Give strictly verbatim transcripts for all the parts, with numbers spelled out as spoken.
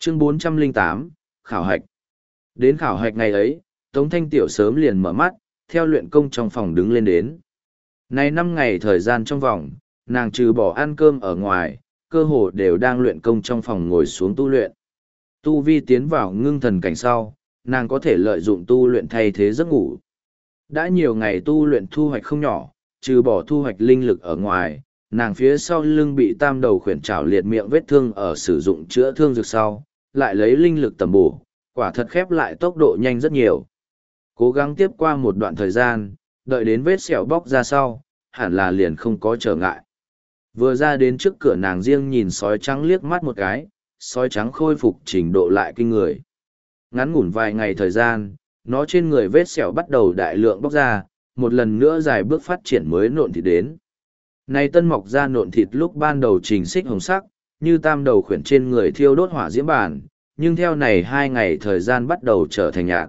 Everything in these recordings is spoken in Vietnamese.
Chương bốn trăm lẻ tám, Khảo hạch. Đến khảo hạch ngày ấy, Tống Thanh Tiểu sớm liền mở mắt, theo luyện công trong phòng đứng lên đến. Này năm ngày thời gian trong vòng, nàng trừ bỏ ăn cơm ở ngoài, cơ hồ đều đang luyện công trong phòng ngồi xuống tu luyện. Tu vi tiến vào ngưng thần cảnh sau, nàng có thể lợi dụng tu luyện thay thế giấc ngủ. Đã nhiều ngày tu luyện thu hoạch không nhỏ, trừ bỏ thu hoạch linh lực ở ngoài, nàng phía sau lưng bị tam đầu khuyển trảo liệt miệng vết thương ở sử dụng chữa thương dược sau, lại lấy linh lực tầm bổ, quả thật khép lại tốc độ nhanh rất nhiều. Cố gắng tiếp qua một đoạn thời gian, đợi đến vết sẹo bóc ra sau, hẳn là liền không có trở ngại. Vừa ra đến trước cửa nàng riêng nhìn sói trắng liếc mắt một cái, sói trắng khôi phục trình độ lại kinh người. Ngắn ngủn vài ngày thời gian, nó trên người vết sẹo bắt đầu đại lượng bóc ra, một lần nữa dài bước phát triển mới nộn thịt đến. Này tân mọc ra nộn thịt lúc ban đầu trình xích hồng sắc, như tam đầu khuyển trên người thiêu đốt hỏa diễm bản, nhưng theo này hai ngày thời gian bắt đầu trở thành nhạt.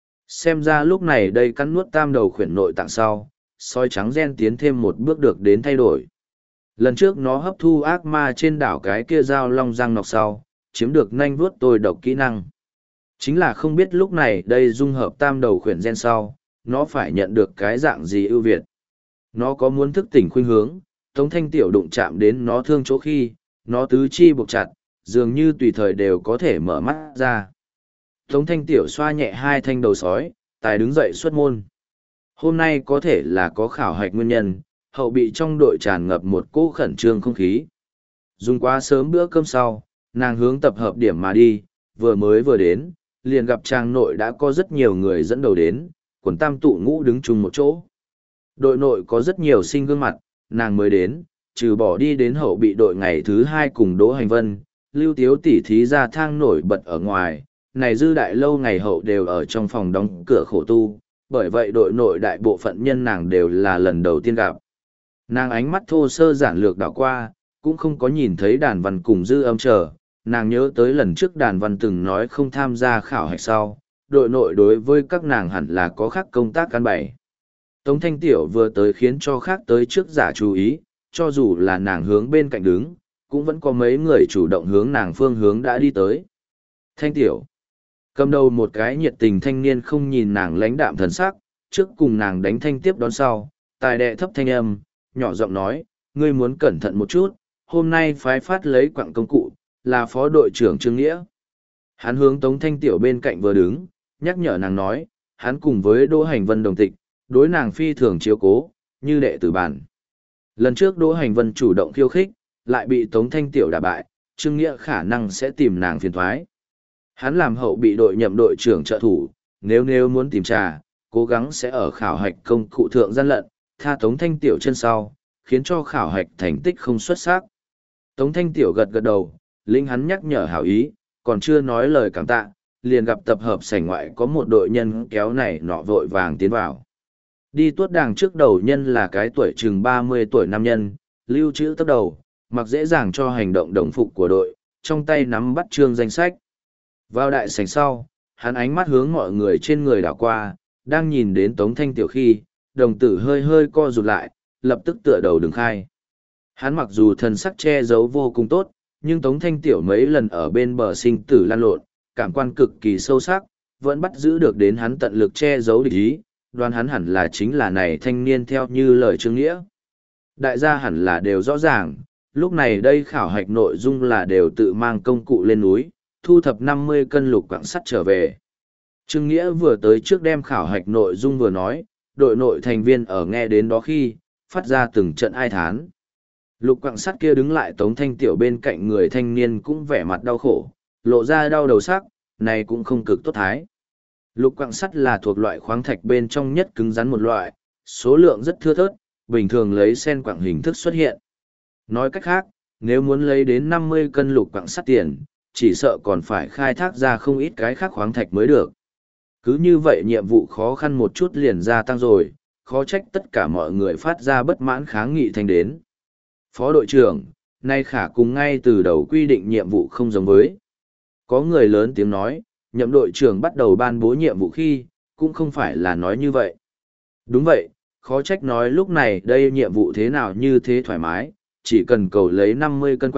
Xem ra lúc này đây cắn nuốt tam đầu khuyển nội tạng sau, sói trắng gen tiến thêm một bước được đến thay đổi. Lần trước nó hấp thu ác ma trên đảo cái kia dao long răng nọc sau, chiếm được nanh vuốt tôi độc kỹ năng. Chính là không biết lúc này đây dung hợp tam đầu khuyển gen sau, nó phải nhận được cái dạng gì ưu việt. Nó có muốn thức tỉnh khuynh hướng, Tống Thanh Tiểu đụng chạm đến nó thương chỗ khi, nó tứ chi buộc chặt, dường như tùy thời đều có thể mở mắt ra. Tống Thanh Tiểu xoa nhẹ hai thanh đầu sói, tài đứng dậy xuất môn. Hôm nay có thể là có khảo hạch nguyên nhân, hậu bị trong đội tràn ngập một cỗ khẩn trương không khí. Dùng quá sớm bữa cơm sau, nàng hướng tập hợp điểm mà đi, vừa mới vừa đến, liền gặp trang nội đã có rất nhiều người dẫn đầu đến, quần tam tụ ngũ đứng chung một chỗ. Đội nội có rất nhiều sinh gương mặt, nàng mới đến, trừ bỏ đi đến hậu bị đội ngày thứ hai cùng Đỗ Hành Vân, Lưu Tiếu tỉ thí ra thang nổi bật ở ngoài, này dư đại lâu ngày hậu đều ở trong phòng đóng cửa khổ tu, bởi vậy đội nội đại bộ phận nhân nàng đều là lần đầu tiên gặp. Nàng ánh mắt thô sơ giản lược đảo qua, cũng không có nhìn thấy đàn văn cùng dư âm chờ, nàng nhớ tới lần trước đàn văn từng nói không tham gia khảo hạch sau, đội nội đối với các nàng hẳn là có khác công tác căn bày. Tống Thanh Tiểu vừa tới khiến cho khác tới trước giả chú ý, cho dù là nàng hướng bên cạnh đứng, cũng vẫn có mấy người chủ động hướng nàng phương hướng đã đi tới. Thanh Tiểu cầm đầu một cái nhiệt tình thanh niên không nhìn nàng lãnh đạm thần sắc, trước cùng nàng đánh thanh tiếp đón sau, tài đệ thấp thanh âm, nhỏ giọng nói, ngươi muốn cẩn thận một chút, hôm nay phái phát lấy quặng công cụ, là phó đội trưởng Trương Nghĩa. Hắn hướng Tống Thanh Tiểu bên cạnh vừa đứng, nhắc nhở nàng nói, hắn cùng với Đỗ Hành Vân đồng tịch, đối nàng phi thường chiếu cố, như đệ tử bản. Lần trước Đỗ Hành Vân chủ động khiêu khích, lại bị Tống Thanh Tiểu đả bại, Trương Nghĩa khả năng sẽ tìm nàng phiền thoái. Hắn làm hậu bị đội nhậm đội trưởng trợ thủ, nếu nếu muốn tìm trà, cố gắng sẽ ở khảo hạch công cụ thượng gian lận, tha Tống Thanh Tiểu chân sau, khiến cho khảo hạch thành tích không xuất sắc. Tống Thanh Tiểu gật gật đầu, linh hắn nhắc nhở hảo ý, còn chưa nói lời cảm tạ, liền gặp tập hợp sảnh ngoại có một đội nhân kéo này nọ vội vàng tiến vào. Đi tuốt đàng trước đầu nhân là cái tuổi chừng ba mươi tuổi nam nhân, lưu trữ tấp đầu, mặc dễ dàng cho hành động đồng phục của đội, trong tay nắm bắt trương danh sách. Vào đại sảnh sau, hắn ánh mắt hướng mọi người trên người đảo qua, đang nhìn đến Tống Thanh Tiểu khi, đồng tử hơi hơi co rụt lại, lập tức tựa đầu đứng khai. Hắn mặc dù thần sắc che giấu vô cùng tốt, nhưng Tống Thanh Tiểu mấy lần ở bên bờ sinh tử lan lộn, cảm quan cực kỳ sâu sắc, vẫn bắt giữ được đến hắn tận lực che giấu địch ý, đoán hắn hẳn là chính là này thanh niên theo như lời Trương Nghĩa. Đại gia hẳn là đều rõ ràng, lúc này đây khảo hạch nội dung là đều tự mang công cụ lên núi, thu thập năm mươi cân lục quặng sắt trở về. Trương Nghĩa vừa tới trước đem khảo hạch nội dung vừa nói, đội nội thành viên ở nghe đến đó khi, phát ra từng trận ai thán. Lục quặng sắt kia đứng lại Tống Thanh Tiểu bên cạnh người thanh niên cũng vẻ mặt đau khổ, lộ ra đau đầu sắc, này cũng không cực tốt thái. Lục quặng sắt là thuộc loại khoáng thạch bên trong nhất cứng rắn một loại, số lượng rất thưa thớt, bình thường lấy sen quặng hình thức xuất hiện. Nói cách khác, nếu muốn lấy đến năm mươi cân lục quặng sắt tiền, chỉ sợ còn phải khai thác ra không ít cái khác khoáng thạch mới được. Cứ như vậy nhiệm vụ khó khăn một chút liền gia tăng rồi, khó trách tất cả mọi người phát ra bất mãn kháng nghị thành đến. Phó đội trưởng, nay khả cùng ngay từ đầu quy định nhiệm vụ không giống với. Có người lớn tiếng nói, nhậm đội trưởng bắt đầu ban bố nhiệm vụ khi, cũng không phải là nói như vậy. Đúng vậy, khó trách nói lúc này đây nhiệm vụ thế nào như thế thoải mái, chỉ cần cầu lấy năm mươi cân quặng,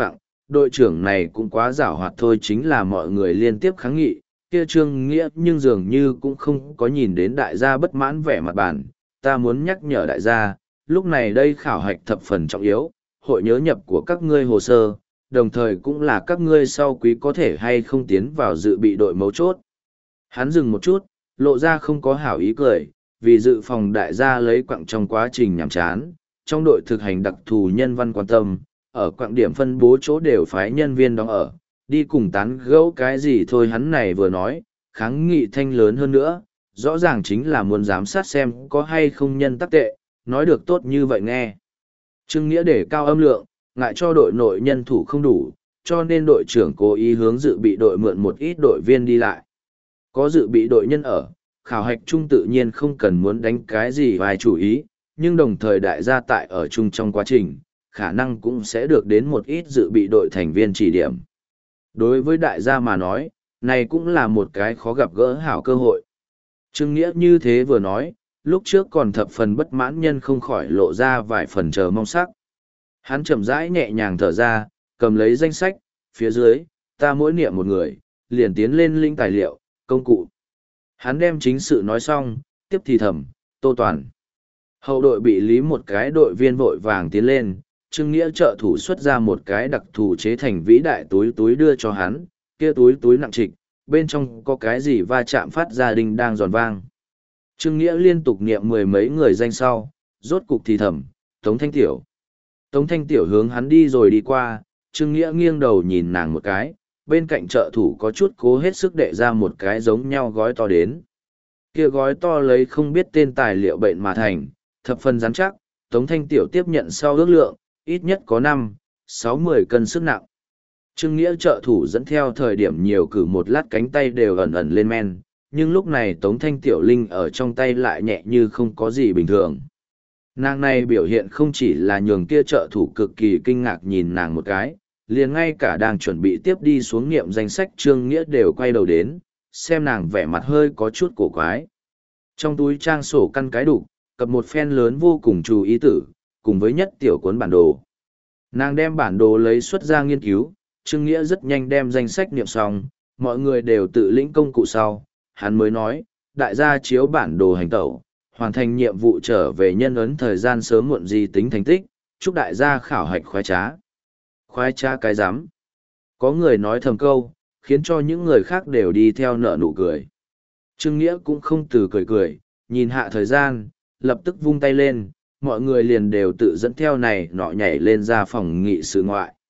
đội trưởng này cũng quá giảo hoạt thôi, chính là mọi người liên tiếp kháng nghị, kia Trương Nghĩa nhưng dường như cũng không có nhìn đến đại gia bất mãn vẻ mặt bản, ta muốn nhắc nhở đại gia, lúc này đây khảo hạch thập phần trọng yếu, hội nhớ nhập của các ngươi hồ sơ, đồng thời cũng là các ngươi sau quý có thể hay không tiến vào dự bị đội mấu chốt. Hắn dừng một chút, lộ ra không có hảo ý cười, vì dự phòng đại gia lấy quặng trong quá trình nhàm chán, trong đội thực hành đặc thù nhân văn quan tâm, ở quặng điểm phân bố chỗ đều phái nhân viên đóng ở, đi cùng tán gẫu cái gì thôi. Hắn này vừa nói, kháng nghị thanh lớn hơn nữa, rõ ràng chính là muốn giám sát xem có hay không nhân tắc tệ, nói được tốt như vậy nghe. Trương Nghĩa để cao âm lượng, ngại cho đội nội nhân thủ không đủ, cho nên đội trưởng cố ý hướng dự bị đội mượn một ít đội viên đi lại. Có dự bị đội nhân ở, khảo hạch chung tự nhiên không cần muốn đánh cái gì vài chủ ý, nhưng đồng thời đại gia tại ở chung trong quá trình, khả năng cũng sẽ được đến một ít dự bị đội thành viên chỉ điểm. Đối với đại gia mà nói, này cũng là một cái khó gặp gỡ hảo cơ hội. Trương Nghĩa như thế vừa nói, lúc trước còn thập phần bất mãn nhân không khỏi lộ ra vài phần chờ mong sắc. Hắn chậm rãi nhẹ nhàng thở ra, cầm lấy danh sách, phía dưới, ta mỗi niệm một người, liền tiến lên linh tài liệu, công cụ. Hắn đem chính sự nói xong, tiếp thì thầm, Tô Toàn. Hậu đội bị lý một cái đội viên vội vàng tiến lên, Trương Nghĩa trợ thủ xuất ra một cái đặc thù chế thành vĩ đại túi túi đưa cho hắn, kia túi túi nặng trịch, bên trong có cái gì va chạm phát ra đinh đang giòn vang. Trương Nghĩa liên tục niệm mười mấy người danh sau, rốt cục thì thầm, Tống Thanh Tiểu. Tống Thanh Tiểu hướng hắn đi rồi đi qua, Trương Nghĩa nghiêng đầu nhìn nàng một cái, bên cạnh trợ thủ có chút cố hết sức đệ ra một cái giống nhau gói to đến. Kia gói to lấy không biết tên tài liệu bệnh mà thành, thập phần rắn chắc, Tống Thanh Tiểu tiếp nhận sau ước lượng, ít nhất có năm, sáu mươi cân sức nặng. Trương Nghĩa trợ thủ dẫn theo thời điểm nhiều cử một lát cánh tay đều ẩn ẩn lên men, nhưng lúc này Tống Thanh Tiểu Linh ở trong tay lại nhẹ như không có gì bình thường. Nàng này biểu hiện không chỉ là nhường kia trợ thủ cực kỳ kinh ngạc nhìn nàng một cái, liền ngay cả đang chuẩn bị tiếp đi xuống nghiệm danh sách Trương Nghĩa đều quay đầu đến, xem nàng vẻ mặt hơi có chút cổ quái. Trong túi trang sổ căn cái đục, cặp một phen lớn vô cùng chú ý tử, cùng với nhất tiểu cuốn bản đồ. Nàng đem bản đồ lấy xuất ra nghiên cứu, Trương Nghĩa rất nhanh đem danh sách niệm xong, mọi người đều tự lĩnh công cụ sau, hắn mới nói, đại gia chiếu bản đồ hành tẩu, hoàn thành nhiệm vụ trở về nhân ấn thời gian sớm muộn gì tính thành tích, chúc đại gia khảo hạch khoái trá. Khoái trá cái rắm Có người nói thầm câu, khiến cho những người khác đều đi theo nở nụ cười. Trương Nghĩa cũng không từ cười cười, nhìn hạ thời gian, lập tức vung tay lên, mọi người liền đều tự dẫn theo này nọ nhảy lên ra phòng nghị sự ngoại.